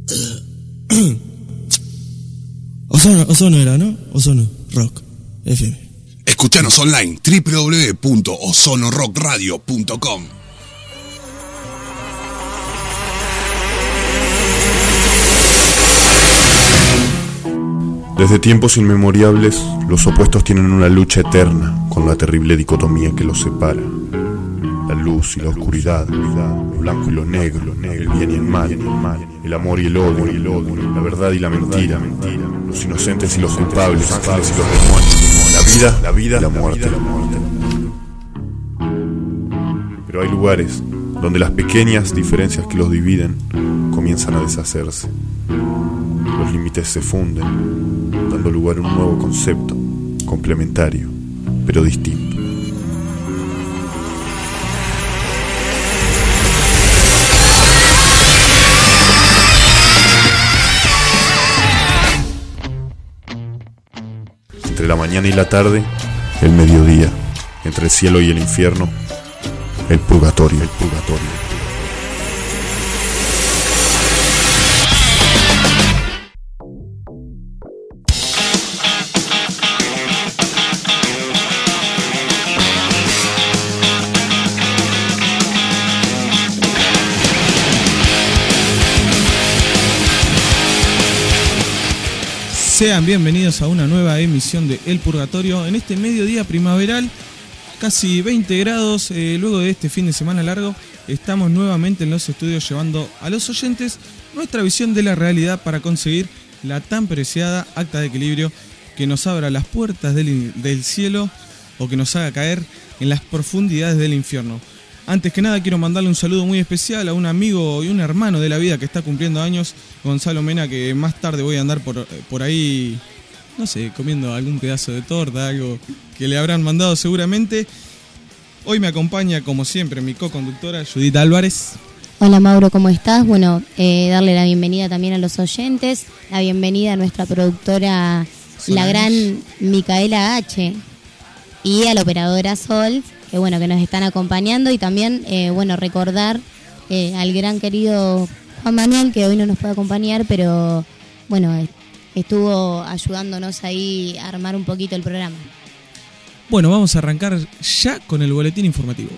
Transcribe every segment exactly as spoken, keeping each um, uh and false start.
Ozono, Ozono era, ¿no? Ozono Rock F M. Escuchanos online, doble u doble u doble u punto ozono rock radio punto com. Desde tiempos inmemoriales, los opuestos tienen una lucha eterna con la terrible dicotomía que los separa. La luz y la oscuridad, lo blanco y lo negro, el bien y el mal, el amor y el odio, la verdad y la mentira, los inocentes y los culpables, los ángeles y los demonios, la vida, la vida y la muerte. Pero hay lugares donde las pequeñas diferencias que los dividen comienzan a deshacerse. Los límites se funden, dando lugar a un nuevo concepto, complementario, pero distinto. Entre la mañana y la tarde, el mediodía. Entre el cielo y el infierno, el purgatorio, el purgatorio. Sean bienvenidos a una nueva emisión de El Purgatorio en este mediodía primaveral, casi veinte grados. Eh, luego de este fin de semana largo, estamos nuevamente en los estudios llevando a los oyentes nuestra visión de la realidad para conseguir la tan preciada acta de equilibrio que nos abra las puertas del, del cielo o que nos haga caer en las profundidades del infierno. Antes que nada quiero mandarle un saludo muy especial a un amigo y un hermano de la vida que está cumpliendo años, Gonzalo Mena, que más tarde voy a andar por, por ahí, no sé, comiendo algún pedazo de torta, algo que le habrán mandado seguramente. Hoy me acompaña, como siempre, mi co-conductora Judith Álvarez. Hola Mauro, ¿cómo estás? Bueno, eh, darle la bienvenida también a los oyentes, la bienvenida a nuestra productora, Sol la gran Micaela H. y a la operadora Sol, que bueno, que nos están acompañando, y también eh, bueno, recordar eh, al gran querido Juan Manuel, que hoy no nos puede acompañar, pero bueno, estuvo ayudándonos ahí a armar un poquito el programa. Bueno, vamos a arrancar ya con el boletín informativo.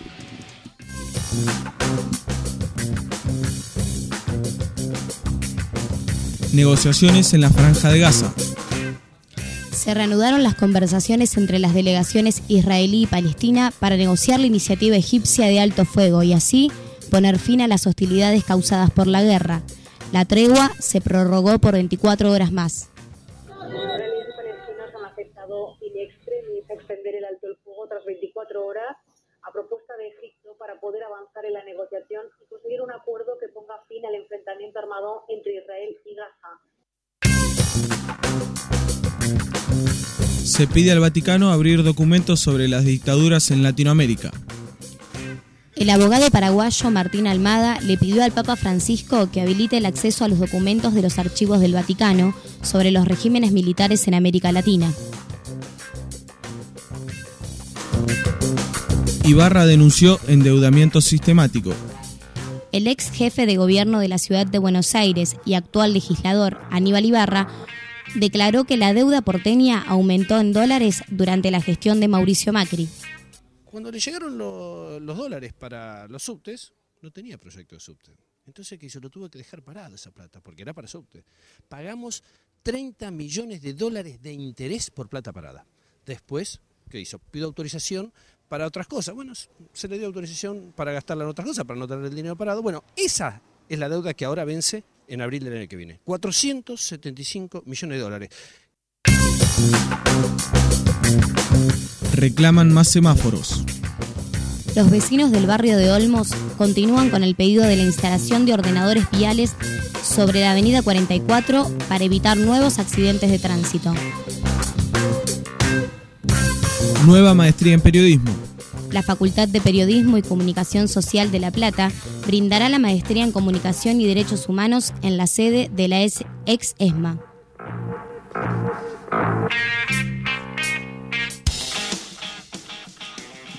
Negociaciones en la Franja de Gaza. Se reanudaron las conversaciones entre las delegaciones israelí y palestina para negociar la iniciativa egipcia de alto fuego y así poner fin a las hostilidades causadas por la guerra. La tregua se prorrogó por veinticuatro horas más. Israelíes y palestinos han aceptado in extremis extender el alto el fuego tras veinticuatro horas a propuesta de Egipto para poder avanzar en la negociación y conseguir un acuerdo que ponga fin al enfrentamiento armado entre Israel y Gaza. Se pide al Vaticano abrir documentos sobre las dictaduras en Latinoamérica. El abogado paraguayo Martín Almada le pidió al Papa Francisco que habilite el acceso a los documentos de los archivos del Vaticano sobre los regímenes militares en América Latina. Ibarra denunció endeudamiento sistemático. El ex jefe de gobierno de la ciudad de Buenos Aires y actual legislador Aníbal Ibarra declaró que la deuda porteña aumentó en dólares durante la gestión de Mauricio Macri. Cuando le llegaron lo, los dólares para los subtes, no tenía proyecto de subte. Entonces, ¿qué hizo? Lo tuvo que dejar parado esa plata, porque era para subte. Pagamos treinta millones de dólares de interés por plata parada. Después, ¿qué hizo? Pidió autorización para otras cosas. Bueno, se le dio autorización para gastarla en otras cosas, para no tener el dinero parado. Bueno, esa es la deuda que ahora vence en abril del año que viene. cuatrocientos setenta y cinco millones de dólares. Reclaman más semáforos. Los vecinos del barrio de Olmos continúan con el pedido de la instalación de ordenadores viales sobre la avenida cuarenta y cuatro para evitar nuevos accidentes de tránsito. Nueva maestría en periodismo. La Facultad de Periodismo y Comunicación Social de La Plata brindará la maestría en Comunicación y Derechos Humanos en la sede de la ex ESMA.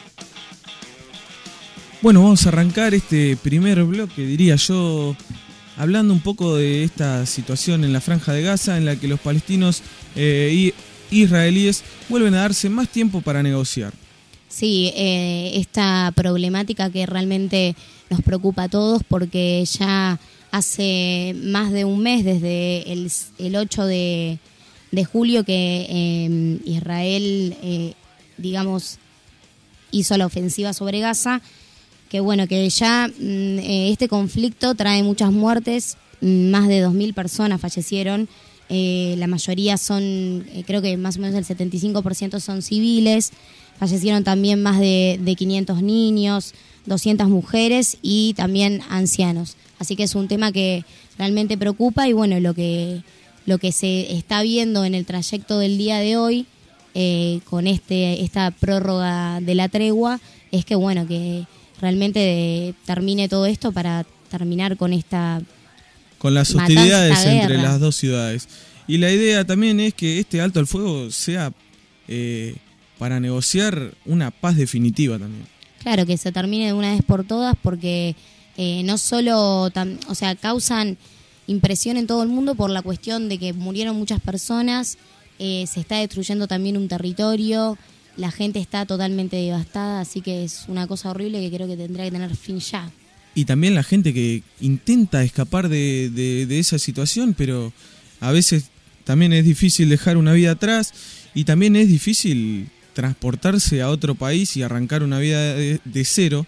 Bueno, vamos a arrancar este primer bloque, diría yo, hablando un poco de esta situación en la Franja de Gaza, en la que los palestinos eh, y israelíes vuelven a darse más tiempo para negociar. Sí, eh, esta problemática que realmente nos preocupa a todos, porque ya hace más de un mes, desde el, el ocho de, de julio, que eh, Israel, eh, digamos, hizo la ofensiva sobre Gaza, que bueno, que ya eh, este conflicto trae muchas muertes, más de dos mil personas fallecieron, eh, la mayoría son, eh, creo que más o menos el setenta y cinco por ciento son civiles, fallecieron también más de, de quinientos niños, doscientas mujeres y también ancianos. Así que es un tema que realmente preocupa y bueno, lo que, lo que se está viendo en el trayecto del día de hoy, eh, con este esta prórroga de la tregua, es que bueno, que realmente de, termine todo esto para terminar con esta con las hostilidades matanza, entre guerra. las dos ciudades. Y la idea también es que este alto al fuego sea eh, para negociar una paz definitiva también. Claro, que se termine de una vez por todas, porque eh, no solo, tam, o sea, causan impresión en todo el mundo por la cuestión de que murieron muchas personas, eh, se está destruyendo también un territorio, la gente está totalmente devastada, así que es una cosa horrible que creo que tendrá que tener fin ya. Y también la gente que intenta escapar de, de, de esa situación, pero a veces también es difícil dejar una vida atrás y también es difícil transportarse a otro país y arrancar una vida de, de cero.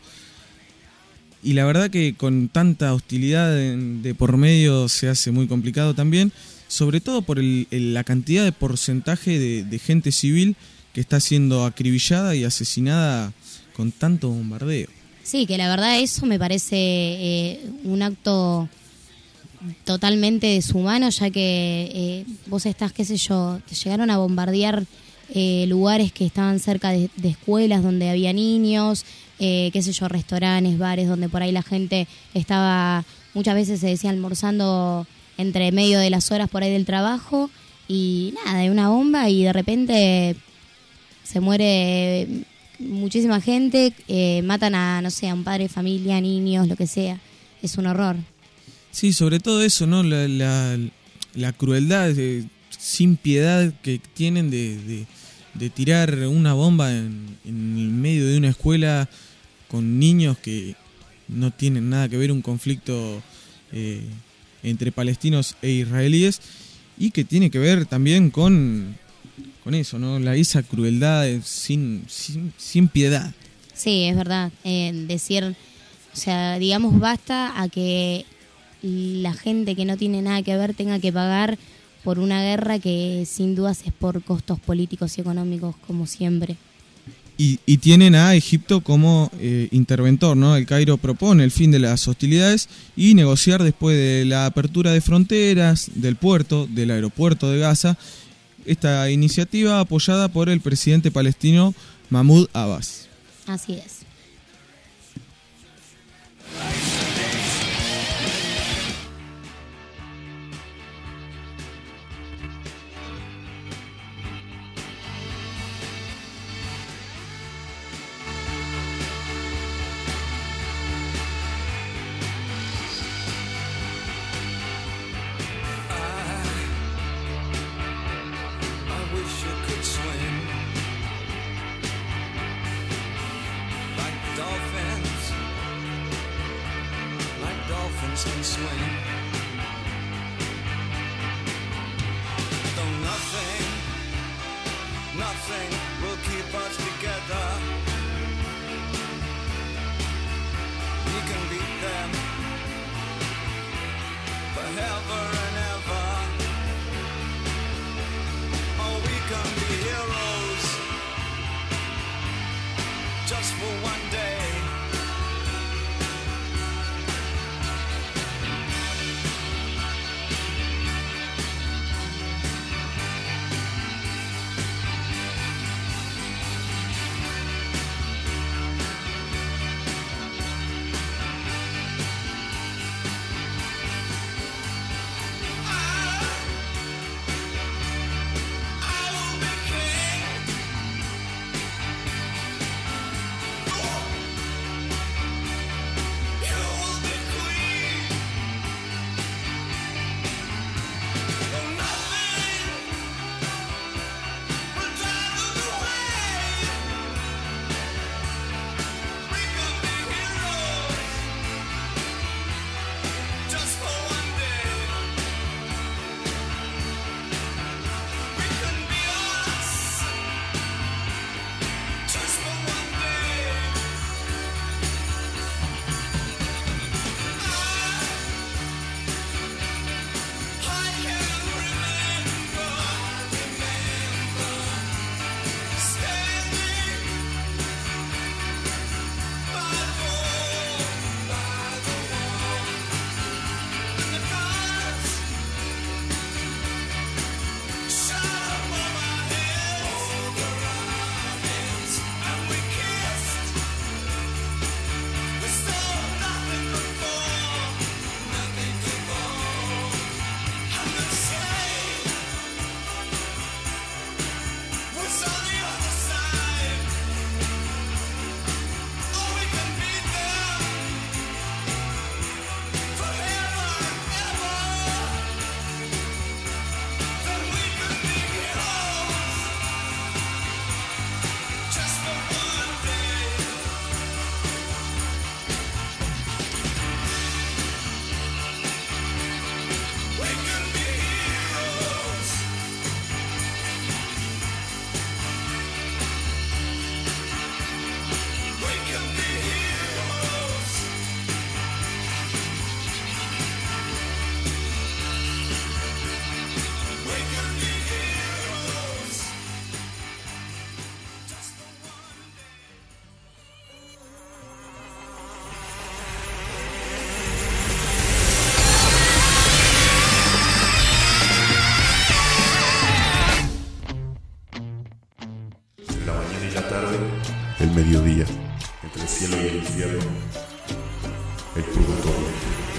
Y la verdad que con tanta hostilidad de, de por medio se hace muy complicado también, sobre todo por el, el, la cantidad de porcentaje de, de gente civil que está siendo acribillada y asesinada con tanto bombardeo. Sí, que la verdad eso me parece eh, un acto totalmente deshumano, ya que eh, vos estás, qué sé yo, te llegaron a bombardear eh, lugares que estaban cerca de, de escuelas donde había niños, eh, qué sé yo, restaurantes, bares, donde por ahí la gente estaba, muchas veces se decía almorzando entre medio de las horas por ahí del trabajo, y nada, de una bomba y de repente se muere muchísima gente, eh, matan a, no sé, a un padre de familia, niños, lo que sea. Es un horror. Sí, sobre todo eso, ¿no? La, la, la crueldad de, sin piedad que tienen de, de, de tirar una bomba en, en el medio de una escuela con niños que no tienen nada que ver, un conflicto eh, entre palestinos e israelíes, y que tiene que ver también con... con eso, ¿no? La, esa crueldad sin, sin, sin piedad. Sí, es verdad. Eh, decir, o sea, digamos, basta a que la gente que no tiene nada que ver tenga que pagar por una guerra que sin dudas es por costos políticos y económicos, como siempre. Y, y tienen a Egipto como eh, interventor, ¿no? El Cairo propone el fin de las hostilidades y negociar después de la apertura de fronteras, del puerto, del aeropuerto de Gaza. Esta iniciativa apoyada por el presidente palestino Mahmoud Abbas. Así es. Can swing. Though nothing, nothing will keep us together. We can beat them forever and ever. Oh, we can be heroes just for one day. mediodía, entre el cielo y el infierno, el purgatorio.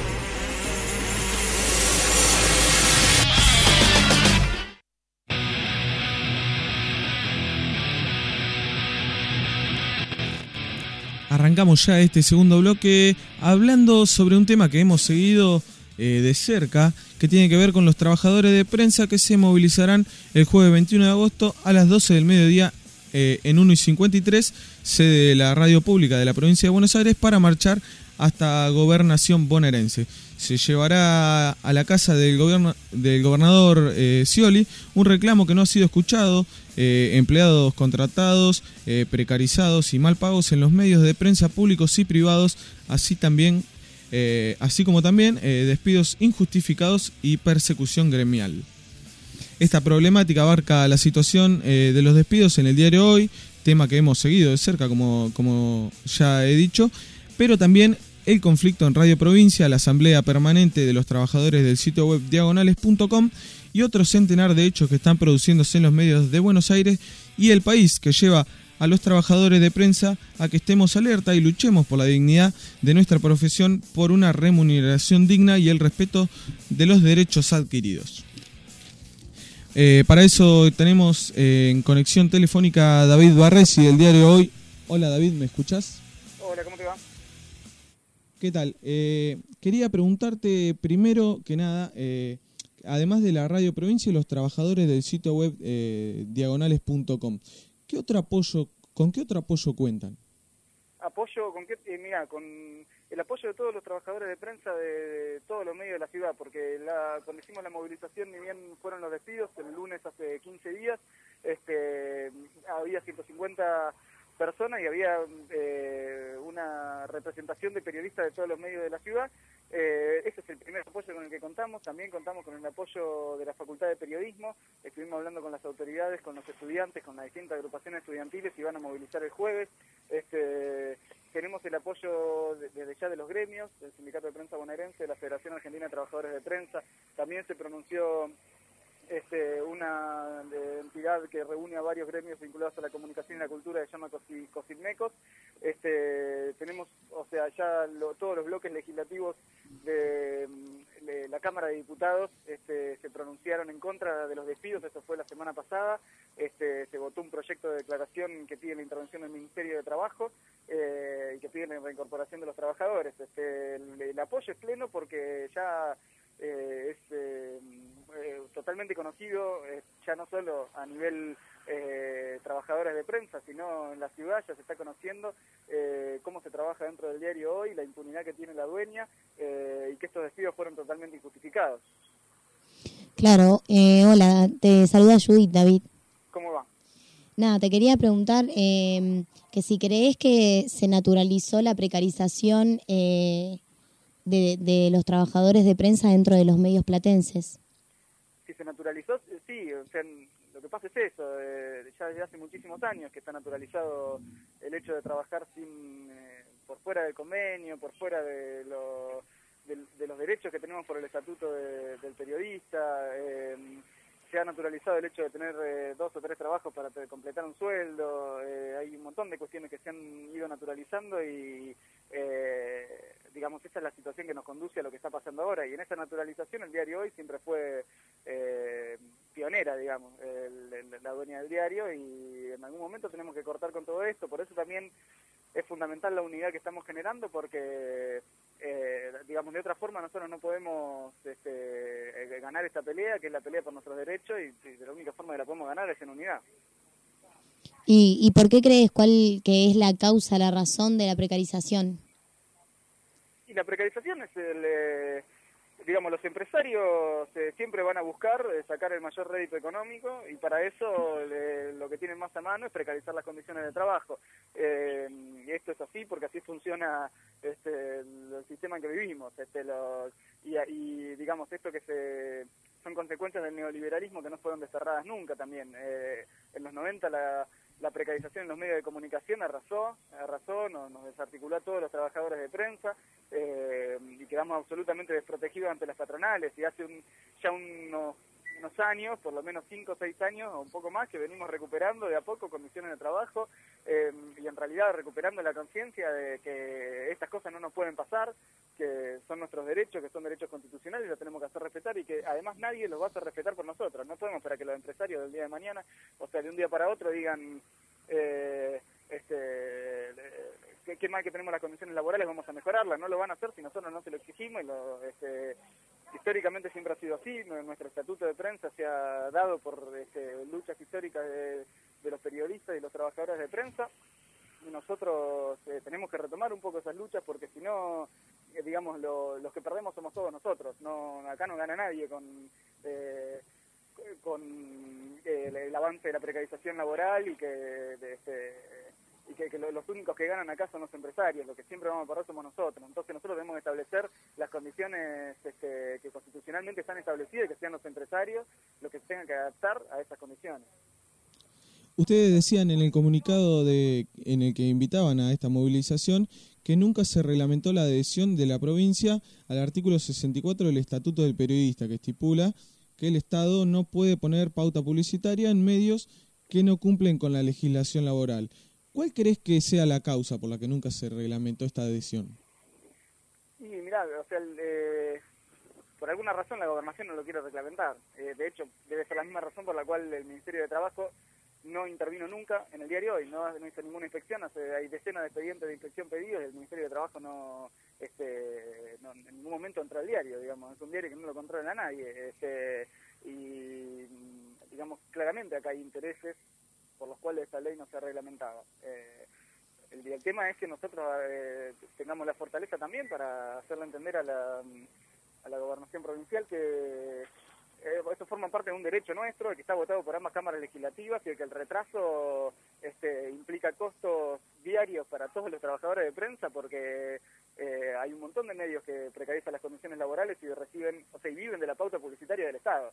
Arrancamos ya este segundo bloque hablando sobre un tema que hemos seguido eh, de cerca, que tiene que ver con los trabajadores de prensa que se movilizarán el jueves veintiuno de agosto a las doce del mediodía eh, en uno y cincuenta y tres, sede de la radio pública de la provincia de Buenos Aires, para marchar hasta Gobernación bonaerense. Se llevará a la casa del, gobierno, del gobernador eh, Scioli un reclamo que no ha sido escuchado, eh, empleados contratados, eh, precarizados y mal pagos en los medios de prensa públicos y privados, así también, eh, así como también eh, despidos injustificados y persecución gremial. Esta problemática abarca la situación eh, de los despidos en el diario Hoy, tema que hemos seguido de cerca, como, como ya he dicho, pero también el conflicto en Radio Provincia, la asamblea permanente de los trabajadores del sitio web diagonales punto com y otro centenar de hechos que están produciéndose en los medios de Buenos Aires y el país, que lleva a los trabajadores de prensa a que estemos alerta y luchemos por la dignidad de nuestra profesión, por una remuneración digna y el respeto de los derechos adquiridos. Eh, para eso tenemos eh, en conexión telefónica a David Barresi del diario Hoy. Hola David, ¿me escuchás? Hola, ¿cómo te va? ¿Qué tal? Eh, quería preguntarte primero que nada, eh, además de la Radio Provincia y los trabajadores del sitio web eh, diagonales punto com, ¿qué otro apoyo, ¿con qué otro apoyo cuentan? Apoyo, con qué, eh, mira, con el apoyo de todos los trabajadores de prensa de, de todos los medios de la ciudad, porque la, cuando hicimos la movilización, ni bien fueron los despidos, el lunes hace quince días, este, había ciento cincuenta personas y había eh, una representación de periodistas de todos los medios de la ciudad. Eh, ese es el primer apoyo con el que contamos. También contamos con el apoyo de la Facultad de Periodismo. Estuvimos hablando con las autoridades, con los estudiantes, con las distintas agrupaciones estudiantiles y van a movilizar el jueves. Este, tenemos el apoyo de, desde ya de los gremios, del Sindicato de Prensa Bonaerense, de la Federación Argentina de Trabajadores de Prensa. También se pronunció Este, una de entidad que reúne a varios gremios vinculados a la comunicación y la cultura, se llama COSIMECOS. Este, tenemos, o sea, ya lo, todos los bloques legislativos de, de la Cámara de Diputados este, se pronunciaron en contra de los despidos. Eso fue la semana pasada. Este, se votó un proyecto de declaración que pide la intervención del Ministerio de Trabajo eh, y que pide la reincorporación de los trabajadores. Este, el, el apoyo es pleno porque ya eh, es eh, eh, totalmente conocido, eh, ya no solo a nivel eh, trabajadores de prensa, sino en la ciudad ya se está conociendo eh, cómo se trabaja dentro del diario Hoy, la impunidad que tiene la dueña eh, y que estos despidos fueron totalmente injustificados. Claro, eh, hola, te saluda Judith, David. ¿Cómo va? Nada, te quería preguntar eh, que si crees que se naturalizó la precarización eh, de, de los trabajadores de prensa dentro de los medios platenses. Si se naturalizó, sí, o sea, lo que pasa es eso, eh, ya desde hace muchísimos años que está naturalizado el hecho de trabajar sin eh, por fuera del convenio, por fuera de, lo, de, de los derechos que tenemos por el estatuto de, del periodista. Eh, se ha naturalizado el hecho de tener eh, dos o tres trabajos para completar un sueldo. Eh, hay un montón de cuestiones que se han ido naturalizando y eh, digamos, esa es la situación que nos conduce a lo que está pasando ahora. Y en esa naturalización el diario Hoy siempre fue eh, pionera, digamos, el, el, la dueña del diario, y en algún momento tenemos que cortar con todo esto. Por eso también es fundamental la unidad que estamos generando, porque eh, digamos, de otra forma nosotros no podemos este, ganar esta pelea, que es la pelea por nuestros derechos, y, y de la única forma que la podemos ganar es en unidad. ¿Y, y por qué crees cuál que es la causa, la razón de la precarización? Y la precarización es el, eh, digamos, los empresarios eh, siempre van a buscar eh, sacar el mayor rédito económico, y para eso le, lo que tienen más a mano es precarizar las condiciones de trabajo. Eh, y esto es así porque así funciona este, el, el sistema en que vivimos. Este, los, y, y digamos, esto que se son consecuencias del neoliberalismo que no fueron desterradas nunca también. Eh, en los noventa la... La precarización en los medios de comunicación arrasó, arrasó, nos, nos desarticuló a todos los trabajadores de prensa eh, y quedamos absolutamente desprotegidos ante las patronales. Y hace un, ya unos, unos años, por lo menos cinco o seis años o un poco más, que venimos recuperando de a poco condiciones de trabajo eh, y en realidad recuperando la conciencia de que estas cosas no nos pueden pasar, que son nuestros derechos, que son derechos constitucionales y los tenemos que hacer respetar y que además nadie los va a hacer respetar por nosotros. No podemos esperar que los empresarios del día de mañana, o sea, de un día para otro digan... Eh, este qué, qué mal que tenemos las condiciones laborales, vamos a mejorarlas. No lo van a hacer si nosotros no se lo exigimos y lo, este, históricamente siempre ha sido así. Nuestro estatuto de prensa se ha dado por este, luchas históricas de, de los periodistas y los trabajadores de prensa y nosotros eh, tenemos que retomar un poco esas luchas porque si no, eh, digamos, lo, los que perdemos somos todos nosotros. No, acá no gana nadie con... Eh, con eh, el, el avance de la precarización laboral y que, de, este, y que, que lo, los únicos que ganan acá son los empresarios, lo que siempre vamos a perder somos nosotros. Entonces nosotros debemos establecer las condiciones este, que constitucionalmente están establecidas y que sean los empresarios los que se tengan que adaptar a esas condiciones. Ustedes decían en el comunicado de, en el que invitaban a esta movilización que nunca se reglamentó la adhesión de la provincia al artículo sesenta y cuatro del Estatuto del Periodista, que estipula que el Estado no puede poner pauta publicitaria en medios que no cumplen con la legislación laboral. ¿Cuál crees que sea la causa por la que nunca se reglamentó esta adhesión? Y mirá, o sea, el, eh, por alguna razón la Gobernación no lo quiere reglamentar. Eh, de hecho, debe ser la misma razón por la cual el Ministerio de Trabajo no intervino nunca en el diario hoy, no, no hizo ninguna inspección, hace, hay decenas de expedientes de inspección pedidos y el Ministerio de Trabajo no, este, no en ningún momento entra al diario, digamos, es un diario que no lo controla nadie, este, y digamos, claramente acá hay intereses por los cuales esta ley no se ha reglamentado. Eh, el, el tema es que nosotros eh, tengamos la fortaleza también para hacerle entender a la, a la Gobernación Provincial que Eh, esto forma parte de un derecho nuestro, que está votado por ambas cámaras legislativas, y que el retraso este, implica costos diarios para todos los trabajadores de prensa, porque eh, hay un montón de medios que precarizan las condiciones laborales y reciben, o sea, y viven de la pauta publicitaria del Estado.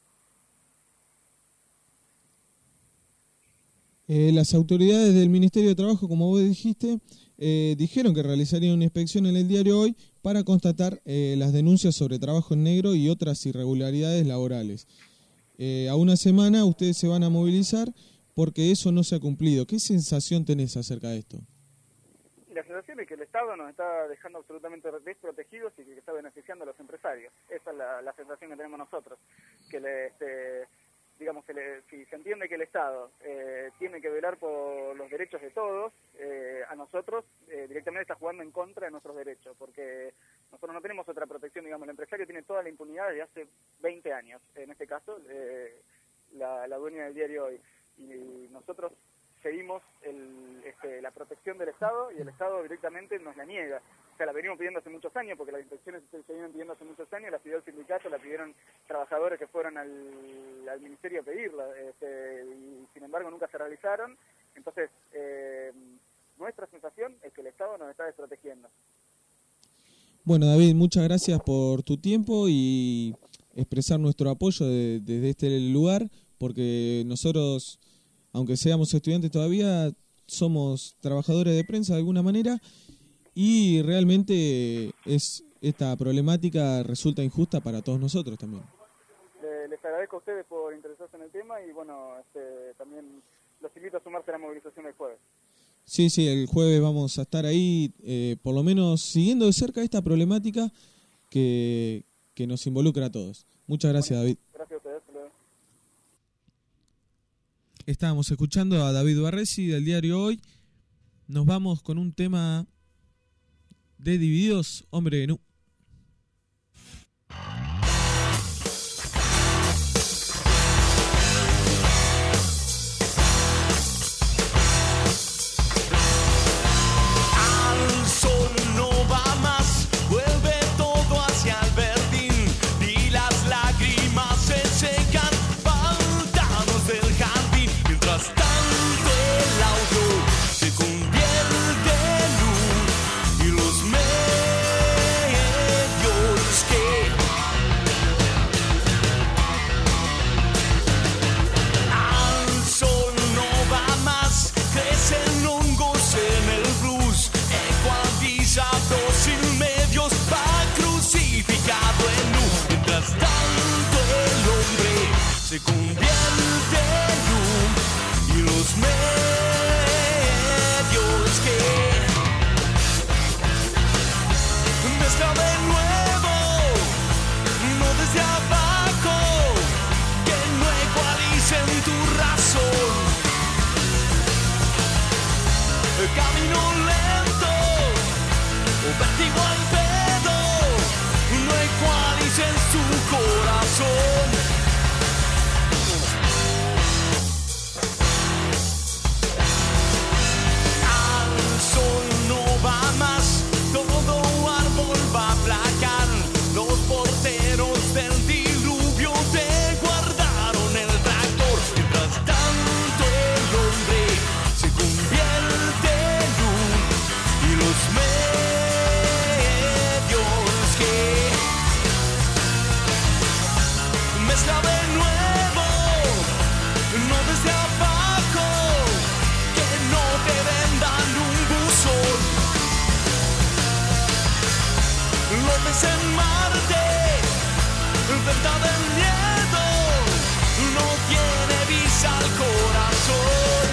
Eh, las autoridades del Ministerio de Trabajo, como vos dijiste, eh, dijeron que realizarían una inspección en el diario Hoy para constatar eh, las denuncias sobre trabajo en negro y otras irregularidades laborales. Eh, a una semana ustedes se van a movilizar porque eso no se ha cumplido. ¿Qué sensación tenés acerca de esto? La sensación es que el Estado nos está dejando absolutamente desprotegidos y que está beneficiando a los empresarios. Esa es la, la sensación que tenemos nosotros. Que le, este, digamos, que le, si se entiende que el Estado eh, tiene que velar por los derechos de todos, eh, a nosotros eh, directamente está jugando en contra de nuestros derechos, porque nosotros no tenemos otra protección, digamos, el empresario tiene toda la impunidad desde hace veinte años, en este caso, eh, la, la dueña del diario Hoy, y nosotros seguimos el, este, la protección del Estado y el Estado directamente nos la niega. O sea, la venimos pidiendo hace muchos años, porque las inspecciones se, se vienen pidiendo hace muchos años, la pidió el sindicato, la pidieron trabajadores que fueron al, al ministerio a pedirla, este, y sin embargo nunca se realizaron. Entonces, eh, nuestra sensación es que el Estado nos está desprotegiendo. Bueno, David, muchas gracias por tu tiempo y expresar nuestro apoyo de, desde este lugar, porque nosotros, aunque seamos estudiantes todavía, somos trabajadores de prensa de alguna manera, y realmente es esta problemática resulta injusta para todos nosotros también. Les, les agradezco a ustedes por interesarse en el tema y bueno, este, también los invito a sumarse a la movilización del jueves. Sí, sí, el jueves vamos a estar ahí, eh, por lo menos siguiendo de cerca esta problemática que, que nos involucra a todos. Muchas gracias, David. Gracias a ustedes. Estábamos escuchando a David Barresi del diario Hoy. Nos vamos con un tema de Divididos, Hombre de Nu. Al sol no va más, vuelve todo hacia el verdín y las lágrimas se secan, pantanos del jardín. Mientras tanto el auto se convierte en luz y los medios que se convierte en luz y los medios que mezcla de nuevo, no desde abajo, que no ecualicen tu razón. Camino lento, o vértigo al pedo, no ecualicen tu corazón. Al sol no va más, todo árbol va a aplacar. Los porteros del diluvio te guardaron el tractor. Mientras tanto el hombre se convierte en luz y los medios que mezcla de nuevo, no desde abajo, que no te vendan un buzón. López en Marte, venta del miedo, no tiene visa al corazón.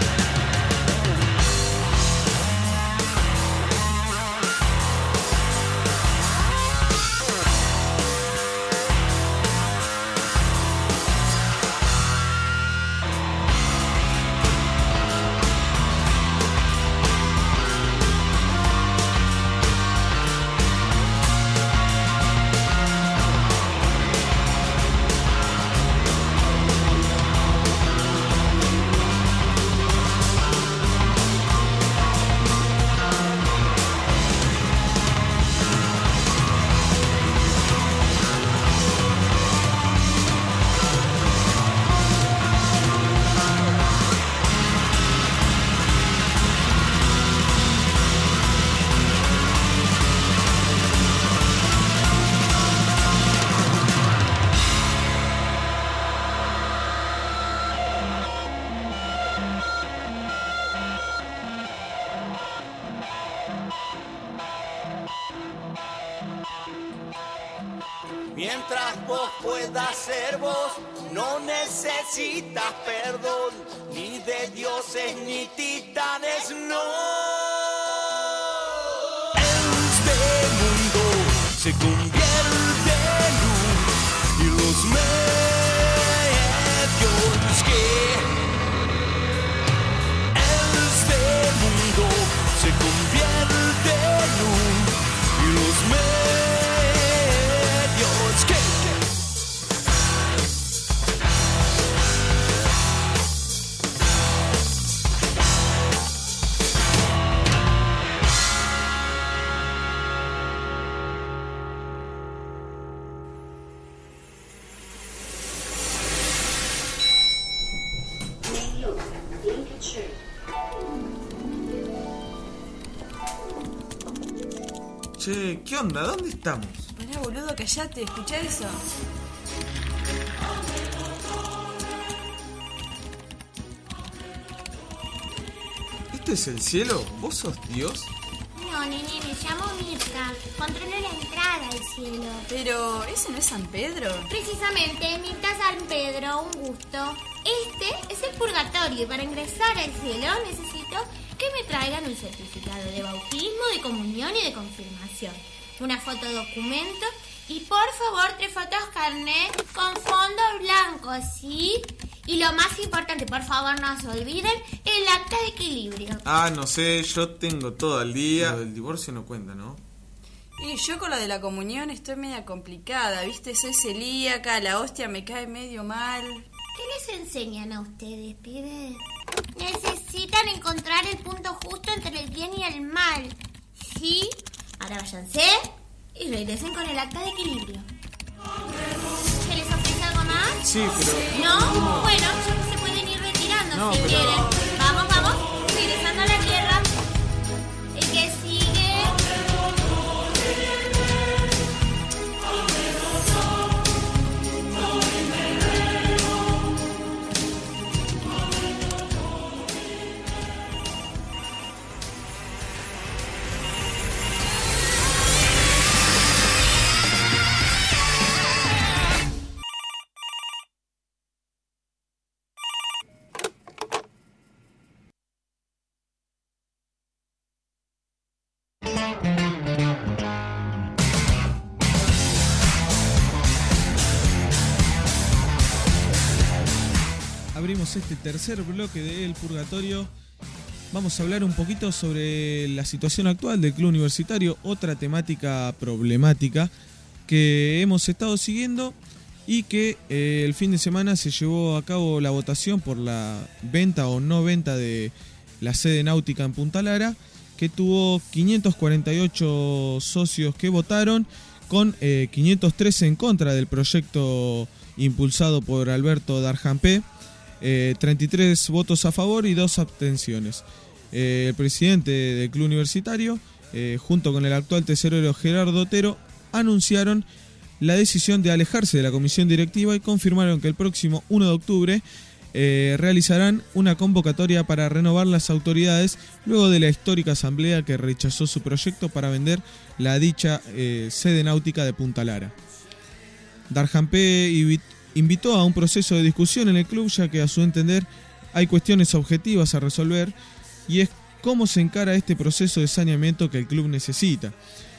Mientras vos puedas ser vos, no necesitas perdón, ni de dioses ni titanes, no. Este mundo se convierte en luz y los medios que este mundo se convierte en luz y los medios que Che, ¿qué onda? ¿Dónde estamos? Pará, boludo, callate, escuchá eso. ¿Este es el cielo? ¿Vos sos Dios? No, nene, me llamo Mirta. Controlo la entrada al cielo. Pero, ¿ese no es San Pedro? Precisamente, Mirta San Pedro, un gusto. Este es el purgatorio y para ingresar al cielo necesito que me traigan un certificado de bautismo, de comunión y de confirmación. Una foto documento y por favor tres fotos carnet con fondo blanco, ¿sí? Y lo más importante, por favor no se olviden, el acta de equilibrio. Ah, no sé, yo tengo todo el día. Lo del divorcio no cuenta, ¿no? Y yo con la de la comunión estoy media complicada, ¿viste? Soy celíaca, la hostia me cae medio mal. ¿Qué les enseñan a ustedes, pibes? Necesitan encontrar el punto justo entre el bien y el mal. ¿Sí? Ahora váyanse y regresen con el acta de equilibrio. ¿Se les ofrece algo más? Sí, pero... ¿No? Bueno, se pueden ir retirando no, si pero... quieren. Vamos, vamos, regresando a la tierra. El que sigue... arrancamos este tercer bloque de El Purgatorio. Vamos a hablar un poquito sobre la situación actual del Club Universitario, otra temática problemática que hemos estado siguiendo y que eh, el fin de semana se llevó a cabo la votación por la venta o no venta de la sede náutica en Punta Lara, que tuvo quinientos cuarenta y ocho socios que votaron, con eh, quinientos trece en contra del proyecto impulsado por Alberto Darjampé, eh, treinta y tres votos a favor y dos abstenciones. Eh, el presidente del Club Universitario, eh, junto con el actual tesorero Gerardo Otero, anunciaron la decisión de alejarse de la comisión directiva y confirmaron que el próximo uno de octubre eh, realizarán una convocatoria para renovar las autoridades luego de la histórica asamblea que rechazó su proyecto para vender la dicha eh, sede náutica de Punta Lara. Darjampé invitó a un proceso de discusión en el club, ya que a su entender hay cuestiones objetivas a resolver y es cómo se encara este proceso de saneamiento que el club necesita.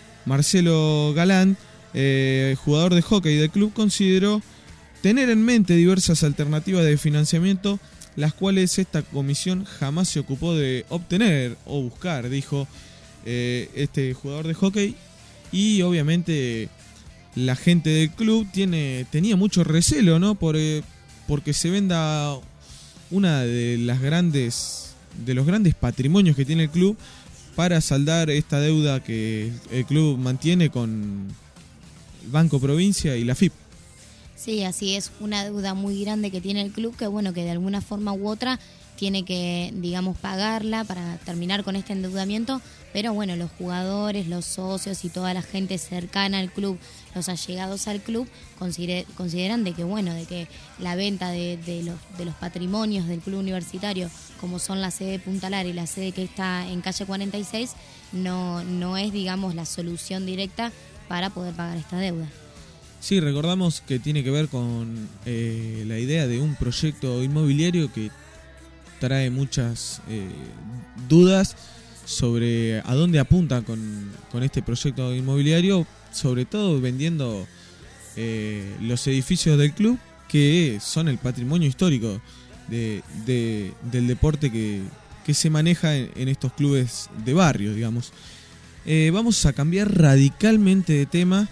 Marcelo Galán, eh, jugador de hockey del club, consideró tener en mente diversas alternativas de financiamiento, las cuales esta comisión jamás se ocupó de obtener o buscar, dijo eh, este jugador de hockey, y obviamente la gente del club tiene tenía mucho recelo, ¿no? Por, eh, porque se venda una de las grandes de los grandes patrimonios que tiene el club para saldar esta deuda que el club mantiene con el Banco Provincia y la F I P. Sí, así es, una deuda muy grande que tiene el club, que bueno, que de alguna forma u otra tiene que, digamos, pagarla para terminar con este endeudamiento, pero bueno, los jugadores, los socios y toda la gente cercana al club, los allegados al club, consider, consideran de que, bueno, de que la venta de, de, los, de los patrimonios del club universitario, como son la sede de Punta Lara y la sede que está en calle cuarenta y seis, no, no es, digamos, la solución directa para poder pagar esta deuda. Sí, recordamos que tiene que ver con eh, la idea de un proyecto inmobiliario que trae muchas eh, dudas sobre a dónde apunta con, con este proyecto inmobiliario, sobre todo vendiendo eh, los edificios del club, que son el patrimonio histórico de, de, del deporte que, que se maneja en, en estos clubes de barrio, digamos. Eh, vamos a cambiar radicalmente de tema.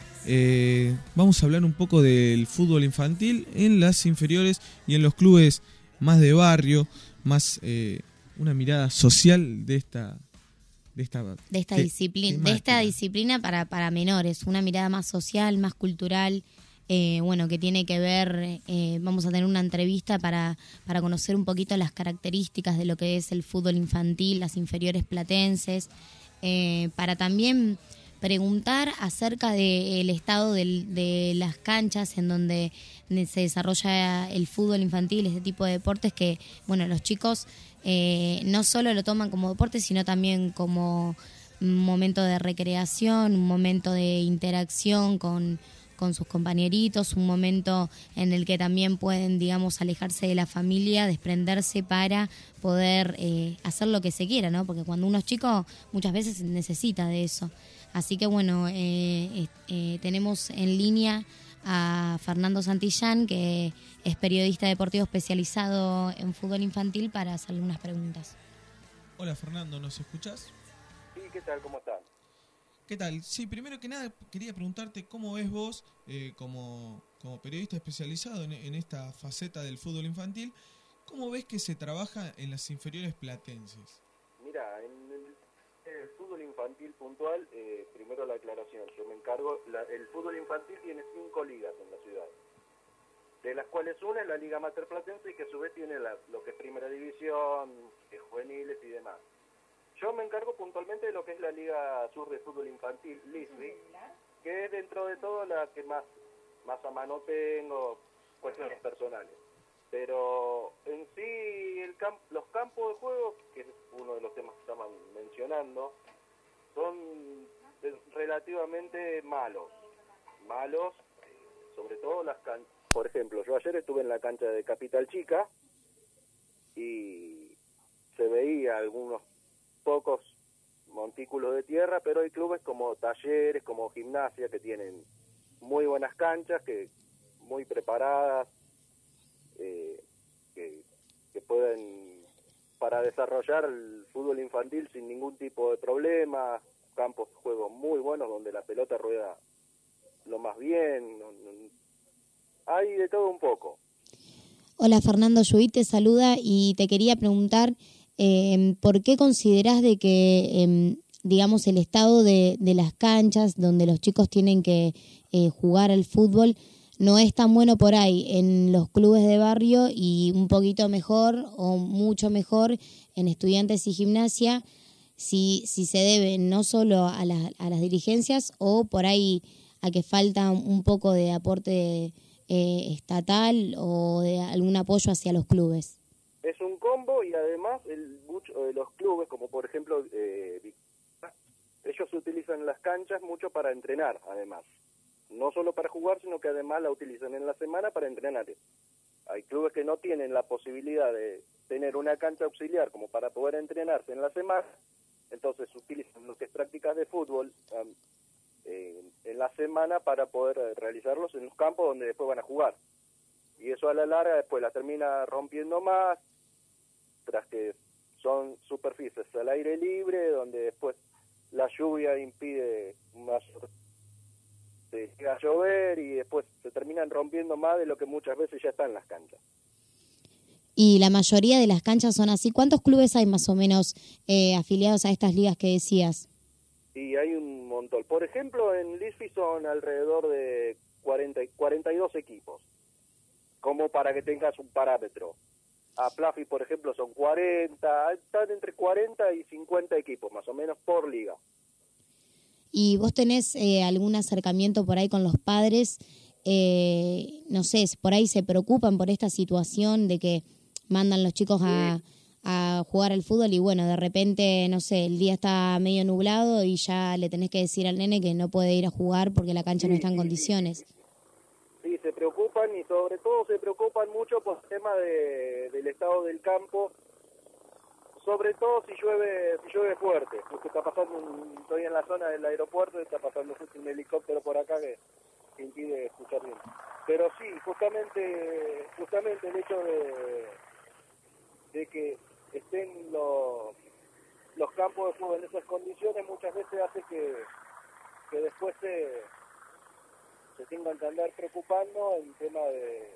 Eh, vamos a hablar un poco del fútbol infantil en las inferiores y en los clubes más de barrio, más eh, una mirada social de esta de esta, de esta disciplina, de esta disciplina para, para menores, una mirada más social, más cultural, eh, bueno, que tiene que ver, eh, vamos a tener una entrevista para, para conocer un poquito las características de lo que es el fútbol infantil, las inferiores platenses, eh, para también preguntar acerca del estado del, de las canchas en donde se desarrolla el fútbol infantil, este tipo de deportes que, bueno, los chicos eh, no solo lo toman como deporte, sino también como un momento de recreación, un momento de interacción con, con sus compañeritos, un momento en el que también pueden, digamos, alejarse de la familia, desprenderse para poder eh, hacer lo que se quiera, ¿no? Porque cuando uno es chico muchas veces necesita de eso. Así que bueno, eh, eh, tenemos en línea a Fernando Santillán, que es periodista deportivo especializado en fútbol infantil, para hacerle unas preguntas. Hola Fernando, ¿nos escuchás? Sí, ¿qué tal? ¿Cómo están? ¿Qué tal? Sí, primero que nada quería preguntarte cómo ves vos, eh, como, como periodista especializado en, en esta faceta del fútbol infantil, ¿cómo ves que se trabaja en las inferiores platenses? Mira, en el, el fútbol infantil puntual, eh, primero la aclaración, yo me encargo, la, el fútbol infantil tiene cinco ligas en la ciudad, de las cuales una es la Liga Mater Platense y que a su vez tiene la, lo que es Primera División, eh, juveniles y demás. Yo me encargo puntualmente de lo que es la Liga Sur de Fútbol Infantil, LISBI, que es dentro de todo la que más, más a mano tengo, cuestiones personales. Pero en sí el camp, los campos de juego, que es uno de los temas que estaban mencionando, son relativamente malos. Malos, sobre todo las canchas. Por ejemplo, yo ayer estuve en la cancha de Capital Chica y se veía algunos pocos montículos de tierra, pero hay clubes como Talleres, como Gimnasia, que tienen muy buenas canchas, que muy preparadas, eh, que que pueden, para desarrollar el fútbol infantil sin ningún tipo de problema, campos de juego muy buenos donde la pelota rueda lo más bien, no, no, hay de todo un poco. Hola, Fernando Lluit te saluda y te quería preguntar eh, ¿por qué considerás de que, eh, digamos, el estado de, de las canchas donde los chicos tienen que eh, jugar al fútbol no es tan bueno por ahí en los clubes de barrio y un poquito mejor o mucho mejor en Estudiantes y Gimnasia, si, si se debe no solo a, la, a las dirigencias o por ahí a que falta un poco de aporte eh, estatal o de algún apoyo hacia los clubes? Es un combo y además el, mucho de los clubes, como por ejemplo eh, ellos utilizan las canchas mucho para entrenar, además. No solo para jugar, sino que además la utilizan en la semana para entrenar. Hay clubes que no tienen la posibilidad de tener una cancha auxiliar como para poder entrenarse en la semana, entonces utilizan lo que es prácticas de fútbol um, eh, en la semana para poder realizarlos en los campos donde después van a jugar. Y eso a la larga después la termina rompiendo más, tras que son superficies al aire libre, donde después la lluvia impide más, se llega a llover y después se terminan rompiendo más de lo que muchas veces ya está en las canchas. Y la mayoría de las canchas son así. ¿Cuántos clubes hay más o menos eh, afiliados a estas ligas que decías? Sí, hay un montón. Por ejemplo, en Lisfi son alrededor de cuarenta, cuarenta y dos equipos, como para que tengas un parámetro. A Plafi, por ejemplo, son cuarenta, están entre cuarenta y cincuenta equipos, más o menos, por liga. ¿Y vos tenés eh, algún acercamiento por ahí con los padres? Eh, no sé, por ahí se preocupan por esta situación de que mandan los chicos a, a jugar al fútbol y bueno, de repente, no sé, el día está medio nublado y ya le tenés que decir al nene que no puede ir a jugar porque la cancha sí, no está en sí, condiciones. Sí, sí, se preocupan y sobre todo se preocupan mucho por el tema de, del estado del campo, sobre todo si llueve si llueve fuerte, porque está pasando, un, estoy en la zona del aeropuerto y está pasando justo un helicóptero por acá que, que impide escuchar bien. Pero sí, justamente justamente el hecho de, de que estén los, los campos de fútbol en esas condiciones muchas veces hace que, que después se, se tengan que andar preocupando en tema de,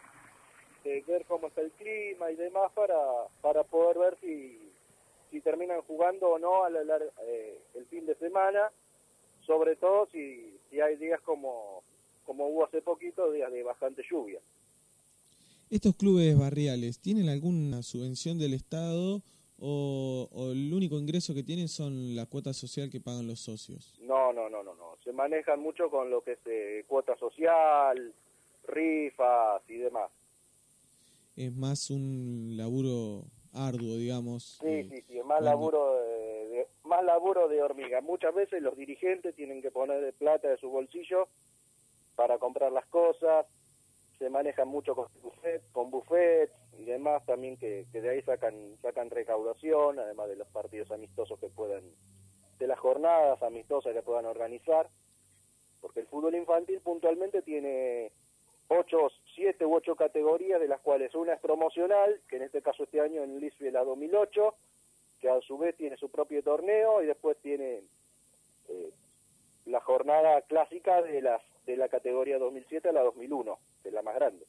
de ver cómo está el clima y demás para para poder ver si, si terminan jugando o no a la, la, eh, el fin de semana, sobre todo si, si hay días como, como hubo hace poquito, días de bastante lluvia. ¿Estos clubes barriales tienen alguna subvención del Estado o, o el único ingreso que tienen son la cuota social que pagan los socios? No, no, no, no, no. Se manejan mucho con lo que es eh, cuota social, rifas y demás. Es más un laburo arduo, digamos. Sí, eh, sí, sí, es más cuando... laburo de, de, más laburo de hormiga. Muchas veces los dirigentes tienen que poner de plata de su bolsillo para comprar las cosas, se manejan mucho con buffet, con buffet y demás también que, que de ahí sacan sacan recaudación, además de los partidos amistosos que puedan, de las jornadas amistosas que puedan organizar, porque el fútbol infantil puntualmente tiene ocho, siete u ocho categorías, de las cuales una es promocional, que en este caso este año en Lisfi es la dos mil ocho, que a su vez tiene su propio torneo, y después tiene eh, la jornada clásica de las de la categoría dos mil siete a la dos mil uno, que es la más grande.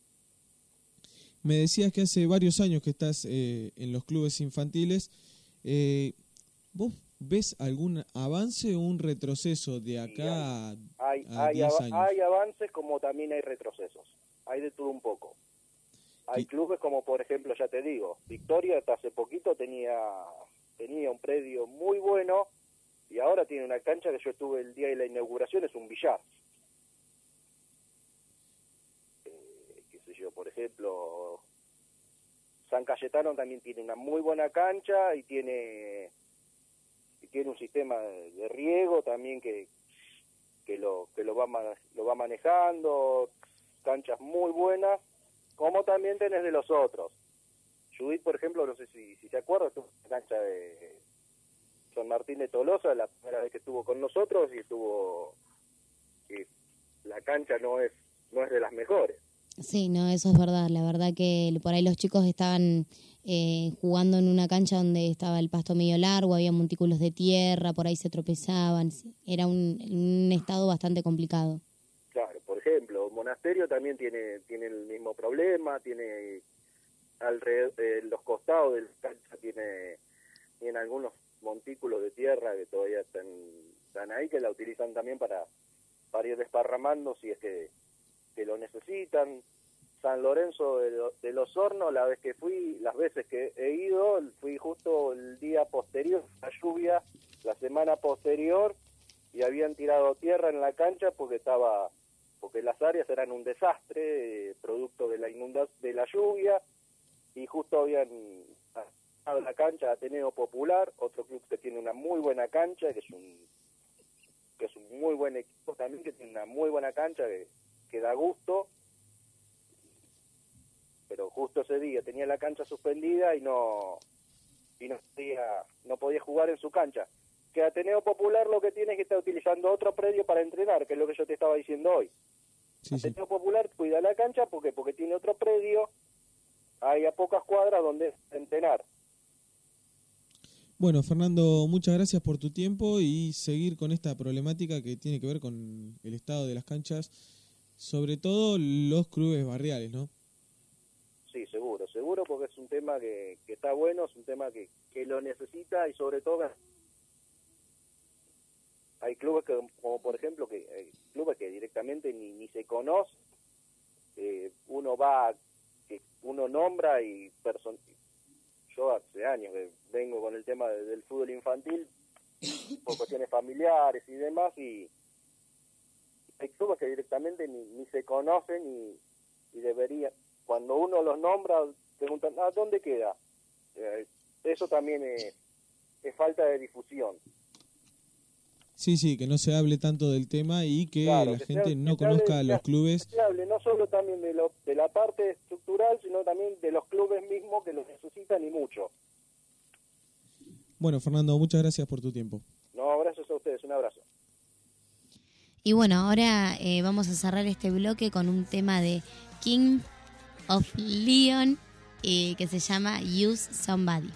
Me decías que hace varios años que estás eh, en los clubes infantiles. Eh, ¿Vos ves algún avance o un retroceso de acá sí, hay, a, a hay, diez av- años? hay avances como también hay retrocesos. Hay de todo un poco. Hay Y... clubes como, por ejemplo, ya te digo, Victoria hasta hace poquito tenía tenía un predio muy bueno y ahora tiene una cancha que yo estuve el día de la inauguración, es un billar. Eh, qué sé yo, por ejemplo, San Cayetano también tiene una muy buena cancha y tiene y tiene un sistema de, de riego también que que lo que lo va man- lo va manejando, canchas muy buenas, como también tenés de los otros. Judith, por ejemplo, no sé si si se acuerda, estuvo en la cancha de San Martín de Tolosa la primera vez que estuvo con nosotros y estuvo y la cancha no es no es de las mejores. Sí, no, eso es verdad. La verdad que por ahí los chicos estaban eh, jugando en una cancha donde estaba el pasto medio largo, había montículos de tierra, por ahí se tropezaban. Era un, un estado bastante complicado. Claro, por ejemplo, Monasterio también tiene tiene el mismo problema, tiene alrededor, eh, los costados de la cancha tiene, tiene algunos montículos de tierra que todavía están, están ahí, que la utilizan también para, para ir desparramando si es que, que lo necesitan. San Lorenzo de, lo, de los Hornos, la vez que fui, las veces que he ido, fui justo el día posterior, la lluvia, la semana posterior, y habían tirado tierra en la cancha porque estaba, porque las áreas eran un desastre, eh, producto de la inunda de la lluvia, y justo habían dado la cancha Ateneo Popular, otro club que tiene una muy buena cancha, que es un que es un muy buen equipo también, que tiene una muy buena cancha que, que da gusto, pero justo ese día tenía la cancha suspendida y no y no podía, no podía jugar en su cancha. Que Ateneo Popular lo que tiene es que está utilizando otro predio para entrenar, que es lo que yo te estaba diciendo hoy. Sí, Ateneo sí. Popular cuida la cancha porque porque tiene otro predio, hay a pocas cuadras donde entrenar. Bueno, Fernando, muchas gracias por tu tiempo y seguir con esta problemática que tiene que ver con el estado de las canchas, sobre todo los clubes barriales, ¿no? Sí, seguro, seguro, porque es un tema que, que está bueno, es un tema que, que lo necesita, y sobre todo hay clubes que, como por ejemplo, que hay clubes que directamente ni, ni se conocen, eh, uno va, que uno nombra y person yo hace años que vengo con el tema de, del fútbol infantil por cuestiones familiares y demás, y hay clubes que directamente ni, ni se conocen y, y debería, cuando uno los nombra, preguntan, ¿ah, dónde queda? Eh, eso también es, es falta de difusión. Sí, sí, que no se hable tanto del tema y que claro, la que gente hable, no conozca hable, a los clubes. Que se hable no solo también de, lo, de la parte estructural, sino también de los clubes mismos que los necesitan y mucho. Bueno, Fernando, muchas gracias por tu tiempo. No, gracias a ustedes, un abrazo. Y bueno, ahora eh, vamos a cerrar este bloque con un tema de King of Leon eh, que se llama Use Somebody.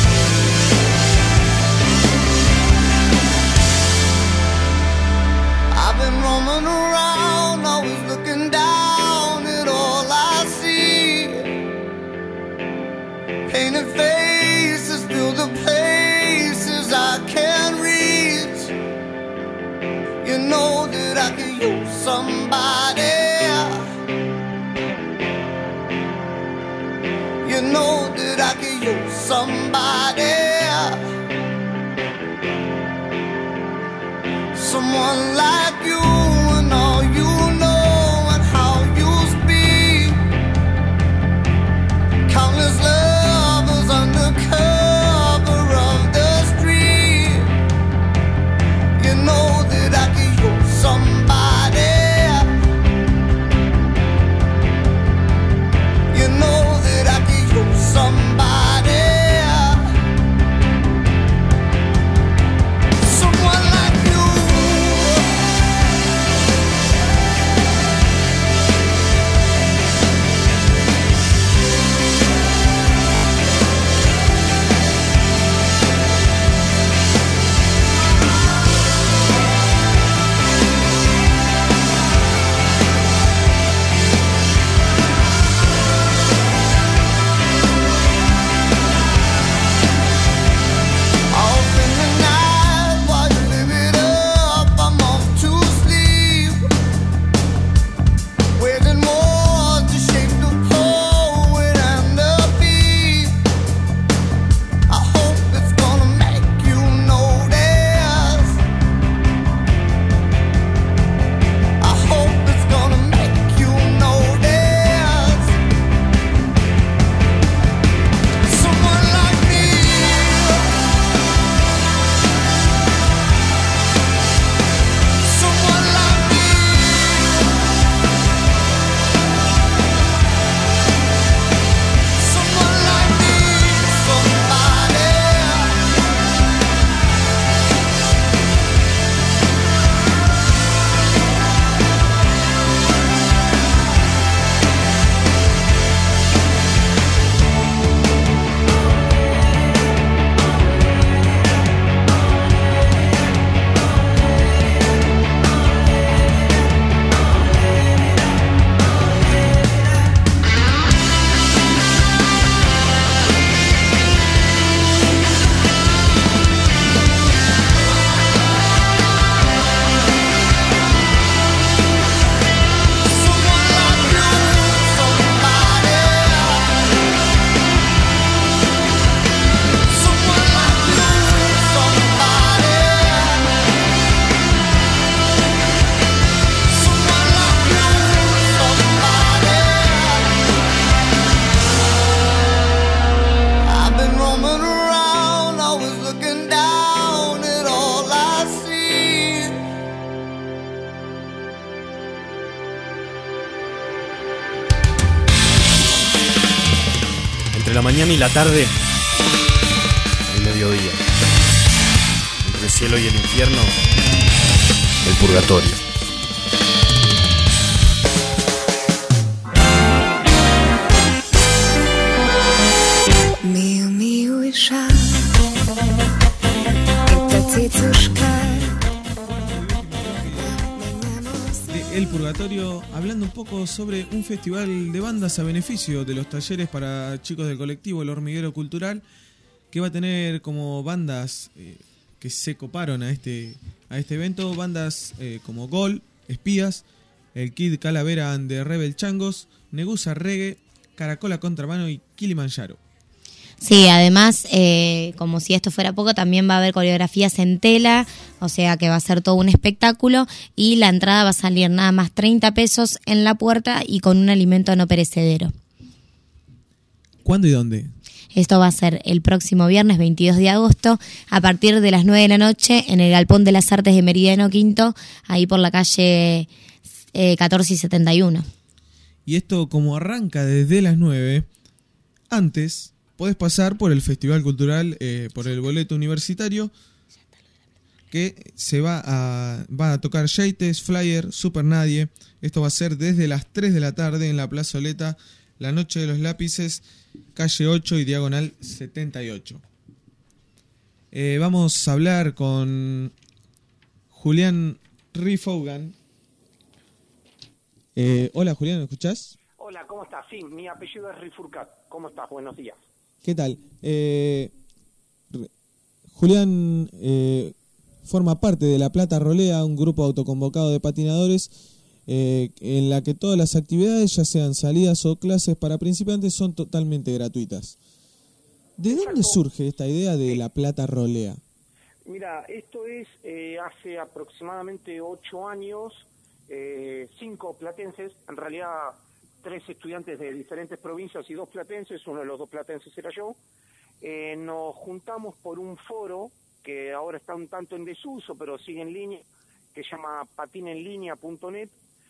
I mañana y la tarde, el mediodía. Entre el cielo y el infierno, el purgatorio. Mi umiłysza, это цицушка. El Purgatorio, hablando un poco sobre un festival de bandas a beneficio de los talleres para chicos del colectivo El Hormiguero Cultural, que va a tener como bandas eh, que se coparon a este, a este evento, bandas eh, como Gol, Espías, el Kid Calavera and the Rebel Changos, Negusa Reggae, Caracola Contramano y Kilimanjaro. Sí, además, eh, como si esto fuera poco, también va a haber coreografías en tela, o sea que va a ser todo un espectáculo y la entrada va a salir nada más treinta pesos en la puerta y con un alimento no perecedero. ¿Cuándo y dónde? Esto va a ser el próximo viernes veintidós de agosto a partir de las nueve de la noche en el Galpón de las Artes de Meridiano Quinto, ahí por la calle eh, catorce y setenta y uno. Y esto como arranca desde las nueve, antes podés pasar por el Festival Cultural, eh, por el boleto universitario, que se va a, va a tocar Yates, Flyer, Super Nadie. Esto va a ser desde las tres de la tarde en la plazoleta La Noche de los Lápices, calle ocho y diagonal setenta y ocho. Eh, vamos a hablar con Julián Rifougan. Eh, hola Julián, ¿me escuchás? Hola, ¿cómo estás? Sí, mi apellido es Rifurcat. ¿Cómo estás? Buenos días. ¿Qué tal? Eh, Julián eh, forma parte de La Plata Rolea, un grupo autoconvocado de patinadores eh, en la que todas las actividades, ya sean salidas o clases para principiantes, son totalmente gratuitas. ¿De dónde surge esta idea de La Plata Rolea? Mira, esto es eh, hace aproximadamente ocho años, eh, cinco platenses, en realidad tres estudiantes de diferentes provincias y dos platenses, uno de los dos platenses era yo, eh, nos juntamos por un foro que ahora está un tanto en desuso, pero sigue en línea, que se llama patinenlinea punto net,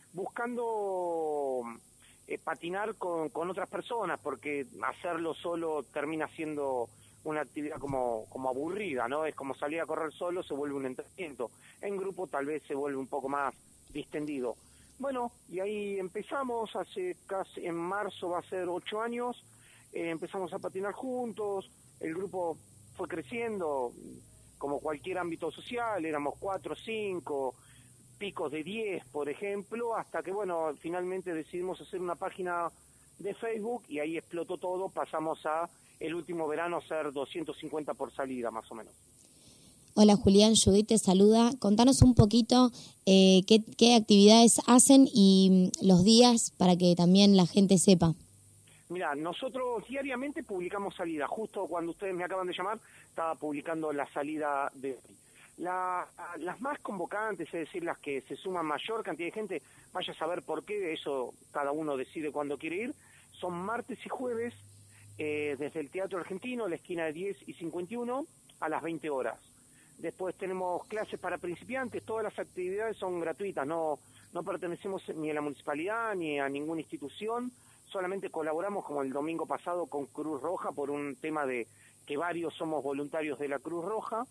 buscando eh, patinar con, con otras personas, porque hacerlo solo termina siendo una actividad como, como aburrida, ¿no? Es como salir a correr solo, se vuelve un entrenamiento. En grupo tal vez se vuelve un poco más distendido. Bueno, y ahí empezamos, hace casi, en marzo va a ser ocho años, eh, empezamos a patinar juntos, el grupo fue creciendo, como cualquier ámbito social, éramos cuatro, cinco, picos de diez, por ejemplo, hasta que, bueno, finalmente decidimos hacer una página de Facebook y ahí explotó todo, pasamos a, el último verano, ser doscientos cincuenta por salida, más o menos. Hola Julián, Judith te saluda. Contanos un poquito eh, qué, qué actividades hacen y los días para que también la gente sepa. Mira, nosotros diariamente publicamos salida. Justo cuando ustedes me acaban de llamar, estaba publicando la salida de hoy. La, las más convocantes, es decir, las que se suman mayor cantidad de gente, vaya a saber por qué, eso cada uno decide cuándo quiere ir, son martes y jueves, eh, desde el Teatro Argentino, la esquina de diez y cincuenta y uno, a las veinte horas. Después tenemos clases para principiantes, todas las actividades son gratuitas, no, no pertenecemos ni a la municipalidad ni a ninguna institución, solamente colaboramos como el domingo pasado con Cruz Roja por un tema de que varios somos voluntarios de la Cruz Roja,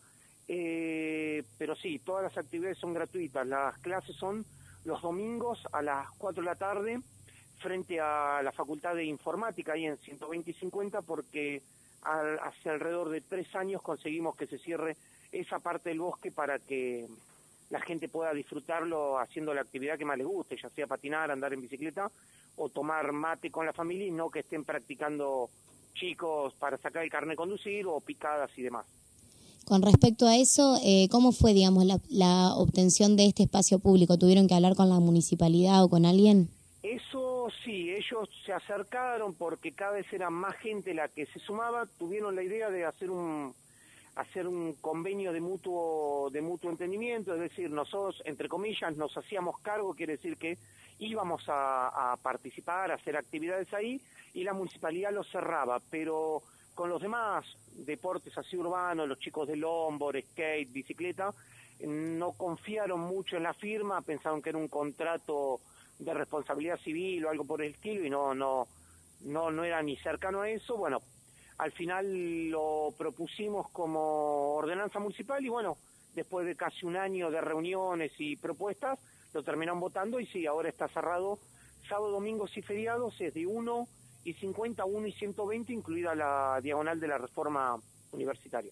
eh, pero sí, todas las actividades son gratuitas, las clases son los domingos a las cuatro de la tarde frente a la Facultad de Informática ahí en ciento veinte y cincuenta porque al, hace alrededor de tres años conseguimos que se cierre esa parte del bosque para que la gente pueda disfrutarlo haciendo la actividad que más les guste, ya sea patinar, andar en bicicleta o tomar mate con la familia y no que estén practicando chicos para sacar el carnet de conducir o picadas y demás. Con respecto a eso, eh, ¿cómo fue, digamos, la, la obtención de este espacio público? ¿Tuvieron que hablar con la municipalidad o con alguien? Eso sí, ellos se acercaron porque cada vez era más gente la que se sumaba, tuvieron la idea de hacer un hacer un convenio de mutuo de mutuo entendimiento, es decir, nosotros, entre comillas, nos hacíamos cargo, quiere decir que íbamos a, a participar, a hacer actividades ahí, y la municipalidad lo cerraba, pero con los demás deportes así urbanos, los chicos de longboard, skate, bicicleta, no confiaron mucho en la firma, pensaron que era un contrato de responsabilidad civil o algo por el estilo, y no, no, no, no era ni cercano a eso. Bueno, al final lo propusimos como ordenanza municipal y bueno, después de casi un año de reuniones y propuestas, lo terminaron votando y sí, ahora está cerrado sábado, domingos y feriados, es de uno y cincuenta, uno y ciento veinte, incluida la diagonal de la reforma universitaria.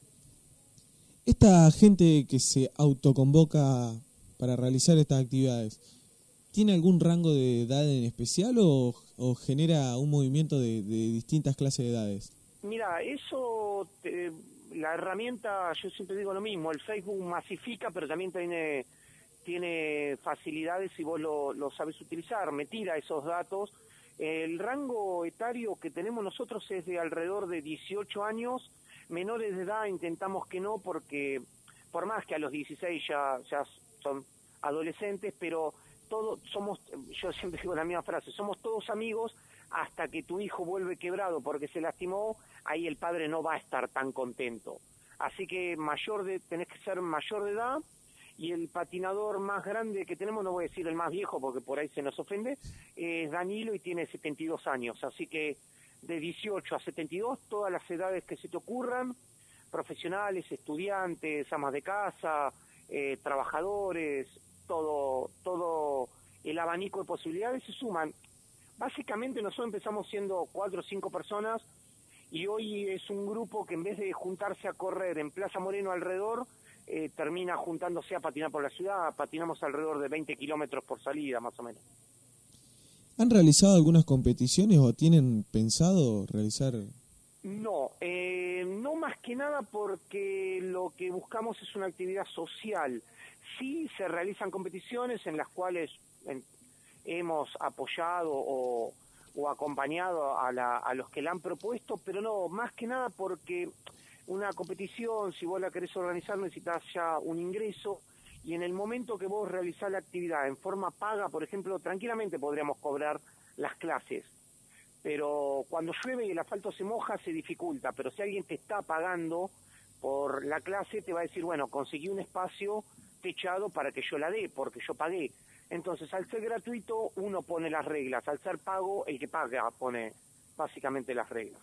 Esta gente que se autoconvoca para realizar estas actividades, ¿tiene algún rango de edad en especial o, o genera un movimiento de, de distintas clases de edades? Mira, eso, te, la herramienta, yo siempre digo lo mismo, el Facebook masifica, pero también tiene, tiene facilidades si vos lo, lo sabés utilizar, me tira esos datos. El rango etario que tenemos nosotros es de alrededor de dieciocho años, menores de edad intentamos que no, porque por más que a los dieciséis ya, ya son adolescentes, pero todos somos, yo siempre digo la misma frase, somos todos amigos hasta que tu hijo vuelve quebrado porque se lastimó, ahí el padre no va a estar tan contento. Así que mayor de, tenés que ser mayor de edad, y el patinador más grande que tenemos, no voy a decir el más viejo porque por ahí se nos ofende, es Danilo y tiene setenta y dos años, así que de dieciocho a setenta y dos, todas las edades que se te ocurran, profesionales, estudiantes, amas de casa, eh, trabajadores, todo, todo el abanico de posibilidades se suman. Básicamente nosotros empezamos siendo cuatro o cinco personas y hoy es un grupo que en vez de juntarse a correr en Plaza Moreno alrededor, eh, termina juntándose a patinar por la ciudad. Patinamos alrededor de veinte kilómetros por salida, más o menos. ¿Han realizado algunas competiciones o tienen pensado realizar? No, eh, no más que nada porque lo que buscamos es una actividad social. Sí se realizan competiciones en las cuales en, hemos apoyado o, o acompañado a, la, a los que la han propuesto, pero no, más que nada porque una competición, si vos la querés organizar, necesitas ya un ingreso, y en el momento que vos realizás la actividad en forma paga, por ejemplo, tranquilamente podríamos cobrar las clases, pero cuando llueve y el asfalto se moja se dificulta, pero si alguien te está pagando por la clase, te va a decir, bueno, conseguí un espacio techado para que yo la dé, porque yo pagué. Entonces, al ser gratuito, uno pone las reglas. Al ser pago, el que paga pone básicamente las reglas.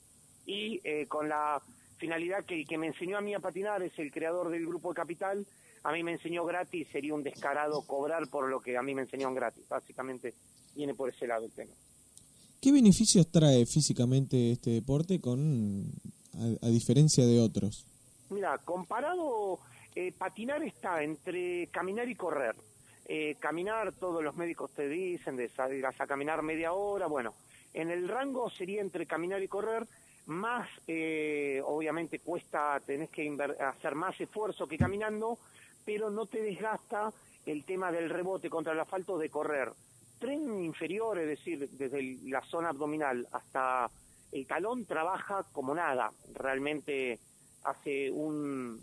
Y eh, con la finalidad que el que me enseñó a mí a patinar es el creador del Grupo de Capital, a mí me enseñó gratis, sería un descarado cobrar por lo que a mí me enseñaron gratis. Básicamente viene por ese lado el tema. ¿Qué beneficios trae físicamente este deporte con a, a diferencia de otros? Mira, comparado, eh, patinar está entre caminar y correr. Eh, caminar, todos los médicos te dicen de salir a caminar media hora, bueno, en el rango sería entre caminar y correr, más eh, obviamente cuesta, tenés que inver- hacer más esfuerzo que caminando, pero no te desgasta el tema del rebote contra el asfalto de correr. Tren inferior, es decir, desde el, la zona abdominal hasta el talón, trabaja como nada, realmente hace un...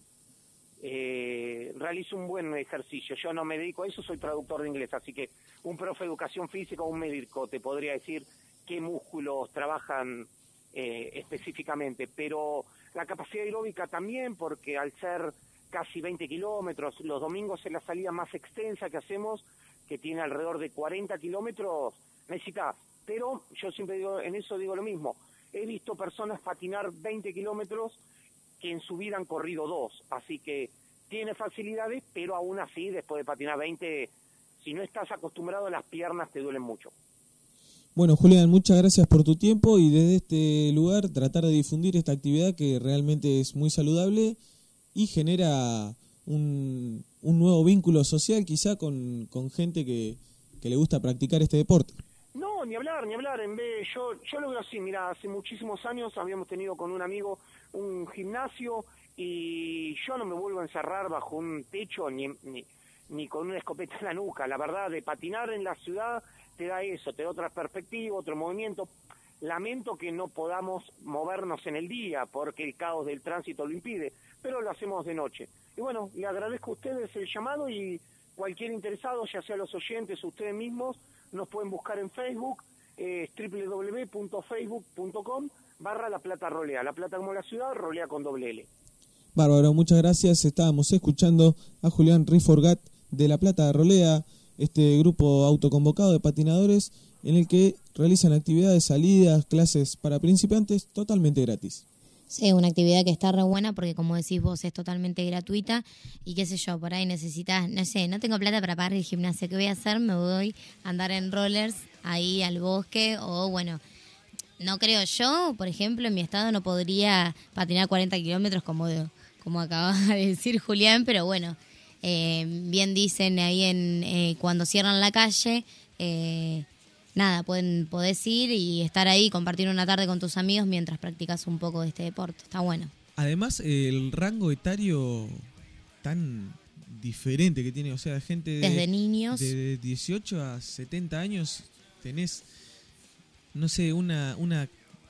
Eh, realizo un buen ejercicio. Yo no me dedico a eso, soy traductor de inglés, así que un profe de educación física o un médico te podría decir qué músculos trabajan eh, específicamente, pero la capacidad aeróbica también, porque al ser casi veinte kilómetros, los domingos es la salida más extensa que hacemos, que tiene alrededor de cuarenta kilómetros, necesitas, pero yo siempre digo, en eso digo lo mismo, he visto personas patinar veinte kilómetros que en su vida han corrido dos, así que tiene facilidades, pero aún así, después de patinar veinte, si no estás acostumbrado, las piernas te duelen mucho. Bueno, Julián, muchas gracias por tu tiempo y desde este lugar tratar de difundir esta actividad que realmente es muy saludable y genera un, un nuevo vínculo social quizá con, con gente que, que le gusta practicar este deporte. No, ni hablar, ni hablar. En vez, yo, yo lo veo así, mira, hace muchísimos años habíamos tenido con un amigo un gimnasio y yo no me vuelvo a encerrar bajo un techo ni, ni, ni con una escopeta en la nuca. La verdad, de patinar en la ciudad te da eso, te da otra perspectiva, otro movimiento. Lamento que no podamos movernos en el día porque el caos del tránsito lo impide, pero lo hacemos de noche. Y bueno, le agradezco a ustedes el llamado y cualquier interesado, ya sea los oyentes o ustedes mismos, nos pueden buscar en Facebook, eh, doble u doble u doble u punto facebook punto com barra La Plata Rolea. La Plata como la ciudad, rolea con doble L. Bárbaro, muchas gracias. Estábamos escuchando a Julián Riforgat de La Plata Rolea, este grupo autoconvocado de patinadores en el que realizan actividades, salidas, clases para principiantes totalmente gratis. Sí, una actividad que está re buena porque, como decís vos, es totalmente gratuita y qué sé yo, por ahí necesitas, no sé, no tengo plata para pagar el gimnasio, ¿qué voy a hacer? Me voy a andar en rollers ahí al bosque o bueno, no creo yo, por ejemplo, en mi estado no podría patinar cuarenta kilómetros como, como acaba de decir Julián, pero bueno, eh, bien dicen ahí en eh, cuando cierran la calle, eh, nada, pueden, podés ir y estar ahí, compartir una tarde con tus amigos mientras practicas un poco de este deporte. Está bueno. Además, el rango etario tan diferente que tiene, o sea, gente de, desde niños de dieciocho a setenta años, tenés, no sé, una, una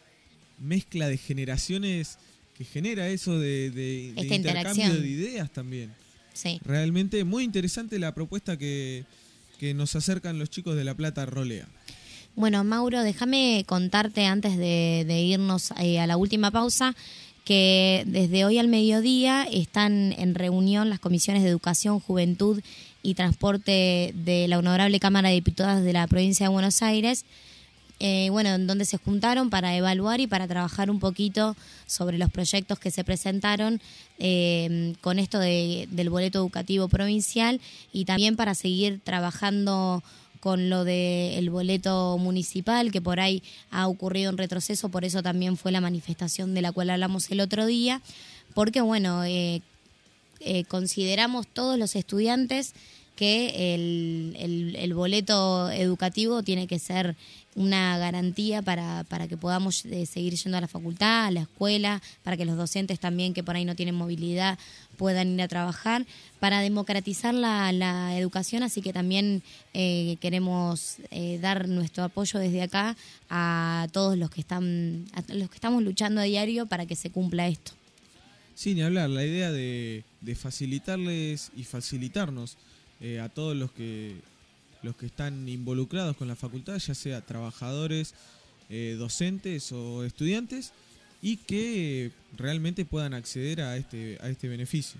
mezcla de generaciones que genera eso de, de, de intercambio de ideas también. Sí. Realmente muy interesante la propuesta que, que nos acercan los chicos de La Plata Rolea. Bueno, Mauro, déjame contarte antes de, de irnos eh, a la última pausa que desde hoy al mediodía están en reunión las comisiones de Educación, Juventud y Transporte de la Honorable Cámara de Diputados de la Provincia de Buenos Aires, eh, bueno, en donde se juntaron para evaluar y para trabajar un poquito sobre los proyectos que se presentaron eh, con esto de, del boleto educativo provincial y también para seguir trabajando con lo del boleto municipal, que por ahí ha ocurrido un retroceso, por eso también fue la manifestación de la cual hablamos el otro día, porque bueno, eh, eh, consideramos todos los estudiantes que el, el, el boleto educativo tiene que ser una garantía para, para que podamos eh, seguir yendo a la facultad, a la escuela, para que los docentes también que por ahí no tienen movilidad puedan ir a trabajar, para democratizar la, la educación, así que también eh, queremos eh, dar nuestro apoyo desde acá a todos los que están, a los que estamos luchando a diario para que se cumpla esto. Sí, ni hablar, la idea de, de facilitarles y facilitarnos eh, a todos los que los que están involucrados con la facultad, ya sea trabajadores, eh, docentes o estudiantes, y que realmente puedan acceder a este a este beneficio.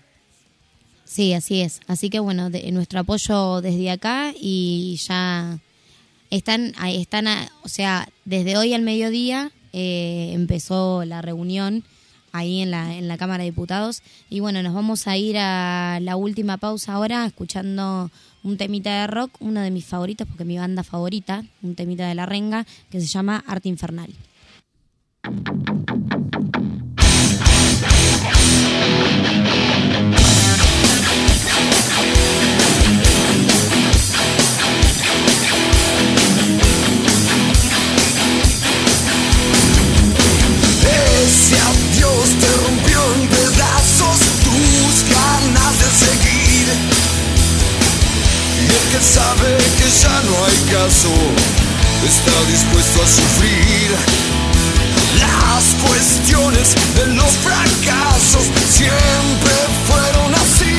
Sí, así es. Así que bueno, de, nuestro apoyo desde acá y ya están, están a, o sea, desde hoy al mediodía eh, empezó la reunión ahí en la, en la Cámara de Diputados y bueno, nos vamos a ir a la última pausa ahora escuchando un temita de rock, uno de mis favoritos porque es mi banda favorita, un temita de La Renga que se llama Arte Infernal. Ese adiós te rompió en pedazos tus ganas de seguir. Y el que sabe que ya no hay caso está dispuesto a sufrir las cuestiones de los fracasos. Siempre fueron así.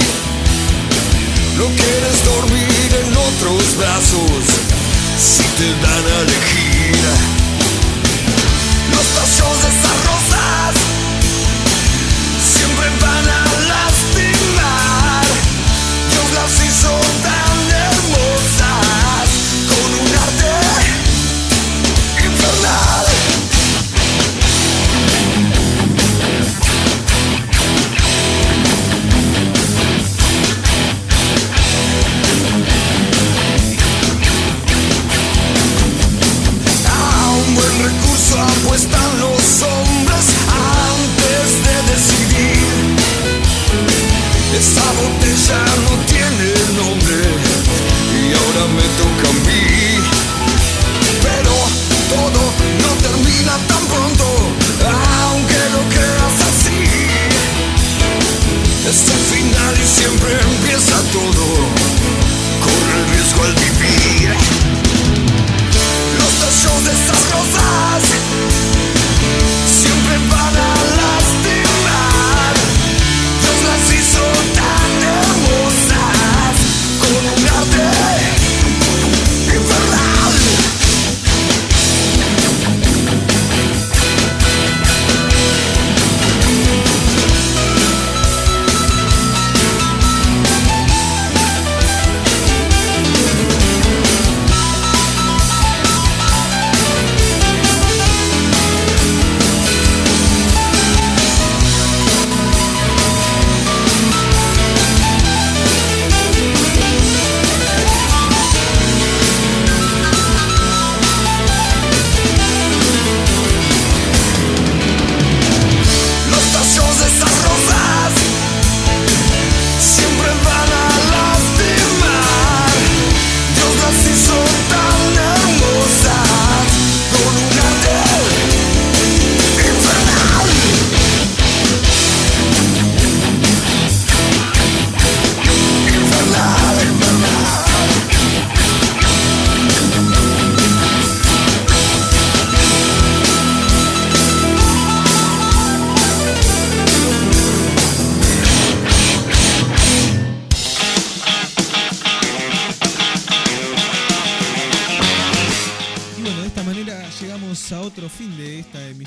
No quieres dormir en otros brazos si te dan a elegir. Los tallos de esas rosas siempre van a lastimar. Dios las hizo tan hermosas con un arte infernal. A un buen recurso apuestan los hombres antes de decidir. Esa botella no tiene nombre y ahora me toca a mí. Pero todo no termina tan pronto, aunque lo creas así. Es el final y siempre empieza todo. Corre el riesgo al vivir. Los tallos de esas rosas siempre van a lastimar. Dios las hizo tan hermosas con un arte infernal.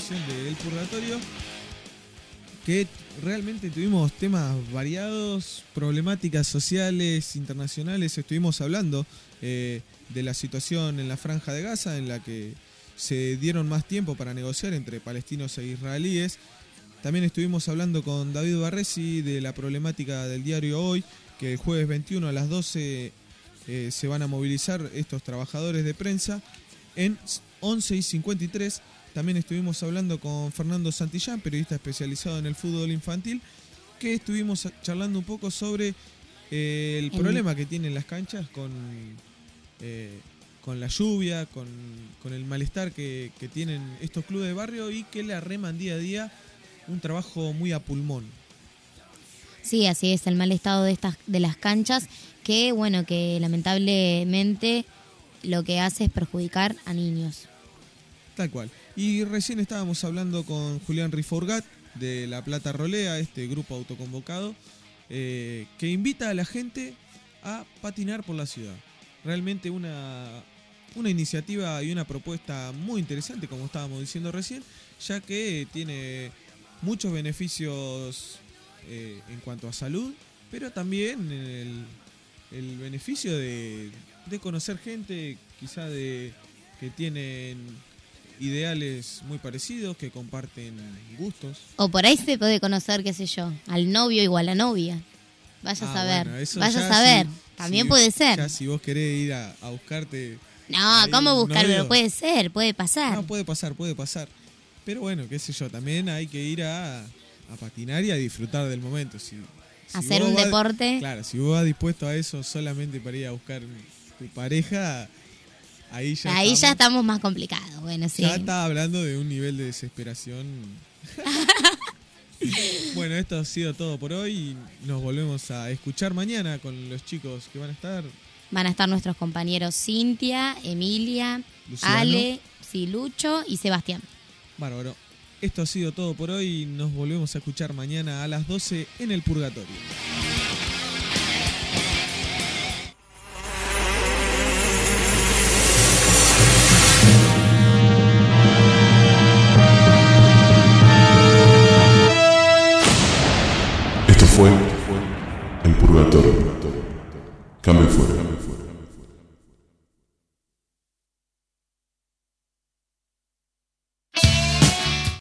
emisión de El Purgatorio, que realmente tuvimos temas variados, problemáticas sociales, internacionales. Estuvimos hablando eh, de la situación en la Franja de Gaza, en la que se dieron más tiempo para negociar entre palestinos e israelíes. También estuvimos hablando con David Barresi de la problemática del diario Hoy, que el jueves veintiuno a las doce eh, se van a movilizar estos trabajadores de prensa en once y cincuenta y tres. También estuvimos hablando con Fernando Santillán, periodista especializado en el fútbol infantil, que estuvimos charlando un poco sobre eh, el, el problema que tienen las canchas con, eh, con la lluvia, con, con el malestar que, que tienen estos clubes de barrio y que le arreman día a día un trabajo muy a pulmón. Sí, así es, el mal estado de estas de las canchas, que bueno, que lamentablemente lo que hace es perjudicar a niños. Tal cual. Y recién estábamos hablando con Julián Rifourgat de La Plata Rolea, este grupo autoconvocado, eh, que invita a la gente a patinar por la ciudad. Realmente una, una iniciativa y una propuesta muy interesante, como estábamos diciendo recién, ya que tiene muchos beneficios eh, en cuanto a salud, pero también el, el beneficio de, de conocer gente quizá de que tienen ideales muy parecidos, que comparten gustos. O por ahí se puede conocer, qué sé yo, al novio igual a la novia. Vaya ah, a saber, bueno, vaya a saber. Si, También si, puede ser. Ya si vos querés ir a, a buscarte... No, ¿cómo buscarlo? Puede ser, puede pasar. No, puede pasar, puede pasar. Pero bueno, qué sé yo, también hay que ir a, a patinar y a disfrutar del momento. Si, si Hacer un vas, deporte. Claro, si vos vas dispuesto a eso solamente para ir a buscar tu pareja... Ahí, ya, Ahí estamos, ya estamos más complicados, bueno, sí. Ya estaba hablando de un nivel de desesperación. Bueno, esto ha sido todo por hoy. Nos volvemos a escuchar mañana con los chicos que van a estar. Van a estar nuestros compañeros Cintia, Emilia, Luciano, Ale, sí, Lucho y Sebastián. Bárbaro. Esto ha sido todo por hoy. Nos volvemos a escuchar mañana a las doce en El Purgatorio. Fue El Purgatorio. Cambio fuera.